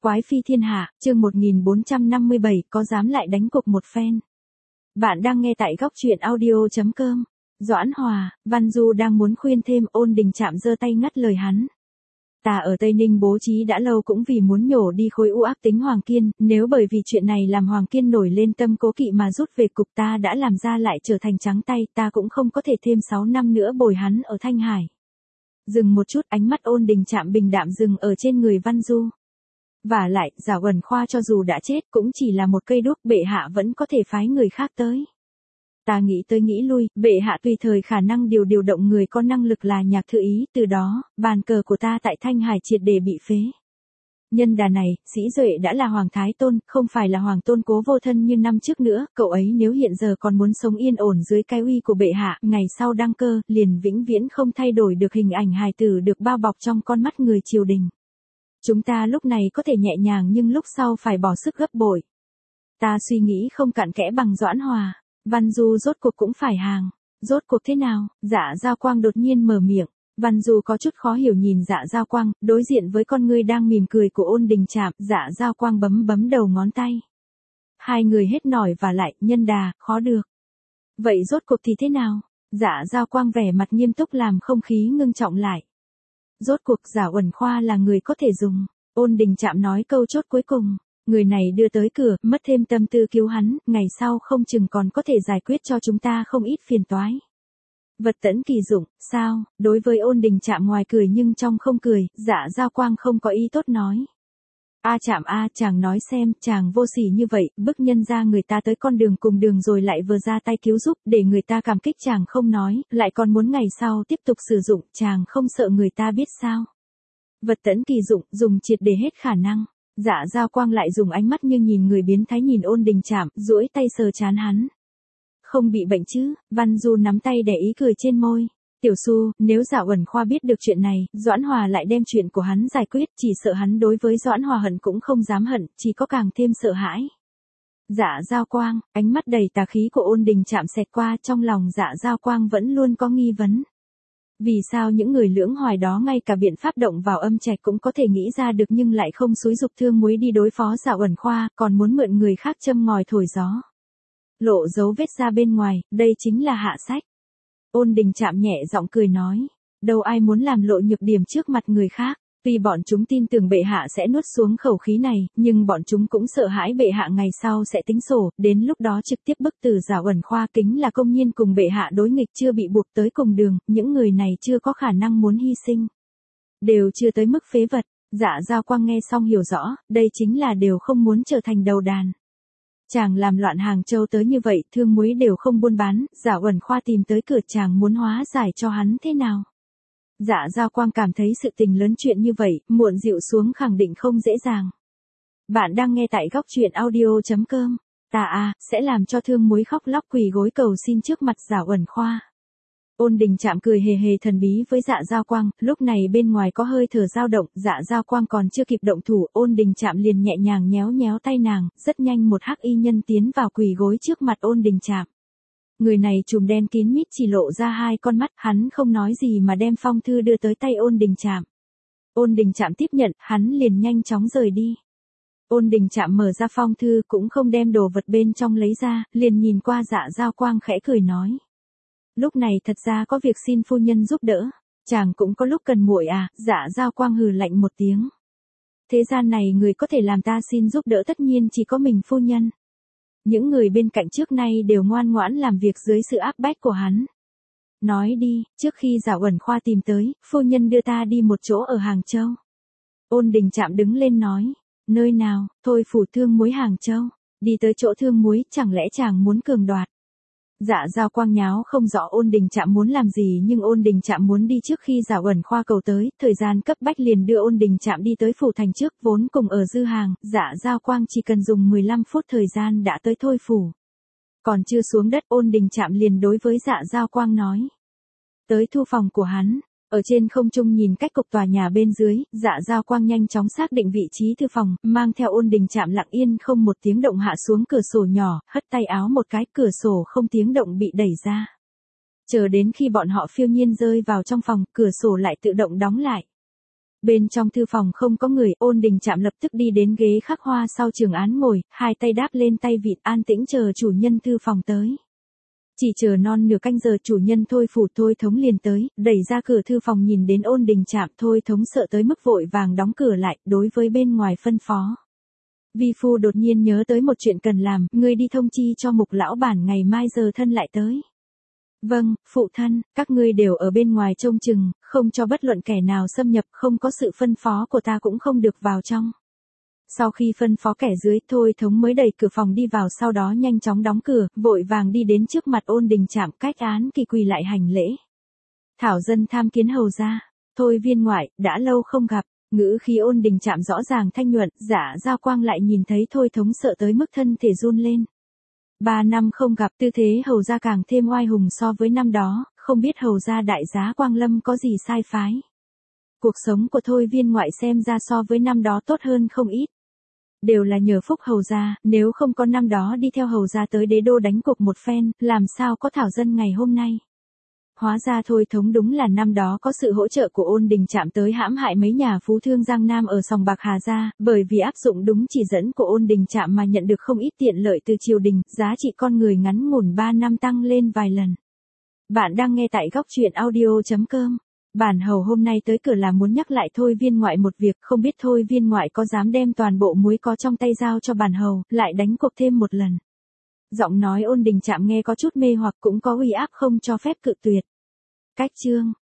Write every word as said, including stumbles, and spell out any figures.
Quái phi thiên hạ, chương một nghìn bốn trăm năm mươi bảy, có dám lại đánh cuộc một phen. Bạn đang nghe tại góc truyện audio chấm com. Doãn Hòa, Văn Du đang muốn khuyên thêm, Ôn Đình Trạm giơ tay ngắt lời hắn. Ta ở Tây Ninh bố trí đã lâu cũng vì muốn nhổ đi khối u ác tính Hoàng Kiên, nếu bởi vì chuyện này làm Hoàng Kiên nổi lên tâm cố kỵ mà rút về cục ta đã làm ra lại trở thành trắng tay, ta cũng không có thể thêm sáu năm nữa bồi hắn ở Thanh Hải. Dừng một chút, ánh mắt Ôn Đình Trạm bình đạm dừng ở trên người Văn Du. Vả lại, Giảo Ẩn Khoa cho dù đã chết cũng chỉ là một cây đuốc, bệ hạ vẫn có thể phái người khác tới. Ta nghĩ tới nghĩ lui, bệ hạ tùy thời khả năng điều điều động người có năng lực là Nhạc Thư Ý, từ đó, bàn cờ của ta tại Thanh Hải triệt để bị phế. Nhân đà này, Sĩ Duệ đã là Hoàng Thái Tôn, không phải là Hoàng Tôn Cố Vô Thân như năm trước nữa, cậu ấy nếu hiện giờ còn muốn sống yên ổn dưới cái uy của bệ hạ, ngày sau đăng cơ, liền vĩnh viễn không thay đổi được hình ảnh hài tử được bao bọc trong con mắt người triều đình. Chúng ta lúc này có thể nhẹ nhàng nhưng lúc sau phải bỏ sức gấp bội. Ta suy nghĩ không cặn kẽ bằng Doãn Hòa. Văn Du rốt cuộc cũng phải hàng. Rốt cuộc thế nào? Dạ Giao Quang đột nhiên mở miệng. Văn Du có chút khó hiểu nhìn Dạ Giao Quang, đối diện với con ngươi đang mỉm cười của Ôn Đình Trạm, Dạ Giao Quang bấm bấm đầu ngón tay. Hai người hết nổi và lại, nhân đà, khó được. Vậy rốt cuộc thì thế nào? Dạ Giao Quang vẻ mặt nghiêm túc làm không khí ngưng trọng lại. Rốt cuộc Giảo Ẩn Khoa là người có thể dùng. Ôn Đình Trạm nói câu chốt cuối cùng. Người này đưa tới cửa, mất thêm tâm tư cứu hắn, ngày sau không chừng còn có thể giải quyết cho chúng ta không ít phiền toái. Vật tẫn kỳ dụng, sao? Đối với Ôn Đình Trạm ngoài cười nhưng trong không cười, Dạ Giao Quang không có ý tốt nói. A Trạm a, chàng nói xem, chàng vô sỉ như vậy, bức nhân ra người ta tới con đường cùng đường rồi lại vừa ra tay cứu giúp, để người ta cảm kích chàng không nói, lại còn muốn ngày sau tiếp tục sử dụng, chàng không sợ người ta biết sao? Vật tẫn kỳ dụng, dùng triệt để hết khả năng. Dạ Giao Quang lại dùng ánh mắt như nhìn người biến thái nhìn Ôn Đình Trạm, duỗi tay sờ trán hắn. Không bị bệnh chứ? Văn Du nắm tay đè ý cười trên môi. Tiểu Su, nếu Giảo Ẩn Khoa biết được chuyện này, Doãn Hòa lại đem chuyện của hắn giải quyết, chỉ sợ hắn đối với Doãn Hòa hận cũng không dám hận, chỉ có càng thêm sợ hãi. Dạ Giao Quang, ánh mắt đầy tà khí của Ôn Đình Trạm xẹt qua, trong lòng Dạ Giao Quang vẫn luôn có nghi vấn. Vì sao những người lưỡng hoài đó ngay cả biện pháp động vào âm trạch cũng có thể nghĩ ra được nhưng lại không xúi dục Thương Muối đi đối phó Giảo Ẩn Khoa, còn muốn mượn người khác châm ngòi thổi gió. Lộ dấu vết ra bên ngoài, đây chính là hạ sách. Ôn Đình Trạm nhẹ giọng cười nói, đâu ai muốn làm lộ nhược điểm trước mặt người khác. Tuy bọn chúng tin tưởng bệ hạ sẽ nuốt xuống khẩu khí này, nhưng bọn chúng cũng sợ hãi bệ hạ ngày sau sẽ tính sổ, đến lúc đó trực tiếp bức tử Giảo Ẩn Khoa kính là công nhiên cùng bệ hạ đối nghịch chưa bị buộc tới cùng đường, những người này chưa có khả năng muốn hy sinh. Đều chưa tới mức phế vật. Dạ Giao Quang nghe xong hiểu rõ, đây chính là đều không muốn trở thành đầu đàn. Chàng làm loạn Hàng Châu tới như vậy, Thương Muối đều không buôn bán, Giảo Ẩn Khoa tìm tới cửa chàng muốn hóa giải cho hắn thế nào? Dạ Giao Quang cảm thấy sự tình lớn chuyện như vậy, muộn dịu xuống khẳng định không dễ dàng. Bạn đang nghe tại góc truyện audio chấm com. Ta à, sẽ làm cho Thương Muối khóc lóc quỳ gối cầu xin trước mặt Giảo Ẩn Khoa. Ôn Đình Trạm cười hề hề thần bí với Dạ Giao Quang, lúc này bên ngoài có hơi thở dao động, Dạ Giao Quang còn chưa kịp động thủ, Ôn Đình Trạm liền nhẹ nhàng nhéo nhéo tay nàng, rất nhanh một hắc y nhân tiến vào quỳ gối trước mặt Ôn Đình Trạm. Người này trùm đen kín mít chỉ lộ ra hai con mắt, hắn không nói gì mà đem phong thư đưa tới tay Ôn Đình Trạm. Ôn Đình Trạm tiếp nhận, hắn liền nhanh chóng rời đi. Ôn Đình Trạm mở ra phong thư cũng không đem đồ vật bên trong lấy ra, liền nhìn qua Dạ Giao Quang khẽ cười nói. Lúc này thật ra có việc xin phu nhân giúp đỡ, chàng cũng có lúc cần muội à, Dạ Giao Quang hừ lạnh một tiếng. Thế gian này người có thể làm ta xin giúp đỡ tất nhiên chỉ có mình phu nhân. Những người bên cạnh trước nay đều ngoan ngoãn làm việc dưới sự áp bách của hắn. Nói đi, trước khi Giảo Ẩn Khoa tìm tới, phu nhân đưa ta đi một chỗ ở Hàng Châu. Ôn Đình Trạm đứng lên nói, nơi nào? Thôi phủ Thương Muối Hàng Châu. Đi tới chỗ Thương Muối, chẳng lẽ chàng muốn cường đoạt? Dạ Giao Quang nháo không rõ Ôn Đình Trạm muốn làm gì nhưng Ôn Đình Trạm muốn đi trước khi Giảo Ẩn Khoa cầu tới, thời gian cấp bách liền đưa Ôn Đình Trạm đi tới phủ thành trước, vốn cùng ở Dư Hàng, Dạ Giao Quang chỉ cần dùng mười lăm phút thời gian đã tới Thôi phủ. Còn chưa xuống đất Ôn Đình Trạm liền đối với Dạ Giao Quang nói. Tới thu phòng của hắn. Ở trên không trung nhìn cách cục tòa nhà bên dưới, Dạ Giao Quang nhanh chóng xác định vị trí thư phòng, mang theo Ôn Đình Trạm lặng yên không một tiếng động hạ xuống cửa sổ nhỏ, hất tay áo một cái, cửa sổ không tiếng động bị đẩy ra. Chờ đến khi bọn họ phiêu nhiên rơi vào trong phòng, cửa sổ lại tự động đóng lại. Bên trong thư phòng không có người, Ôn Đình Trạm lập tức đi đến ghế khắc hoa sau trường án ngồi, hai tay đáp lên tay vịn an tĩnh chờ chủ nhân thư phòng tới. Chỉ chờ non nửa canh giờ chủ nhân Thôi Phủ Thôi Thống liền tới, đẩy ra cửa thư phòng nhìn đến Ôn Đình Trạm, Thôi Thống sợ tới mức vội vàng đóng cửa lại, đối với bên ngoài phân phó. Vi phu đột nhiên nhớ tới một chuyện cần làm, ngươi đi thông chi cho Mục lão bản ngày mai giờ thân lại tới. Vâng, phụ thân, các ngươi đều ở bên ngoài trông chừng, không cho bất luận kẻ nào xâm nhập, không có sự phân phó của ta cũng không được vào trong. Sau khi phân phó kẻ dưới, Thôi Thống mới đẩy cửa phòng đi vào, sau đó nhanh chóng đóng cửa, vội vàng đi đến trước mặt Ôn Đình Trạm, cách án kỳ quỳ lại hành lễ. Thảo dân tham kiến hầu gia. Thôi viên ngoại, đã lâu không gặp. Ngữ khí Ôn Đình Trạm rõ ràng thanh nhuận, Dạ Giao Quang lại nhìn thấy Thôi Thống sợ tới mức thân thể run lên. Ba năm không gặp, tư thế hầu gia càng thêm oai hùng so với năm đó, không biết hầu gia đại giá Quang Lâm có gì sai phái. Cuộc sống của Thôi viên ngoại xem ra so với năm đó tốt hơn không ít. Đều là nhờ phúc hầu gia, nếu không có năm đó đi theo hầu gia tới đế đô đánh cục một phen, làm sao có thảo dân ngày hôm nay. Hóa ra Thôi Thống đúng là năm đó có sự hỗ trợ của Ôn Đình Trạm tới hãm hại mấy nhà phú thương Giang Nam ở sòng bạc Hà Gia, bởi vì áp dụng đúng chỉ dẫn của Ôn Đình Trạm mà nhận được không ít tiện lợi từ triều đình, giá trị con người ngắn ngủn ba năm tăng lên vài lần. Bạn đang nghe tại góc truyện audio chấm com. Bản hầu hôm nay tới cửa là muốn nhắc lại Thôi viên ngoại một việc, không biết Thôi viên ngoại có dám đem toàn bộ muối có trong tay giao cho bản hầu, lại đánh cuộc thêm một lần. Giọng nói Ôn Đình Trạm nghe có chút mê hoặc cũng có uy áp không cho phép cự tuyệt. Cách chương,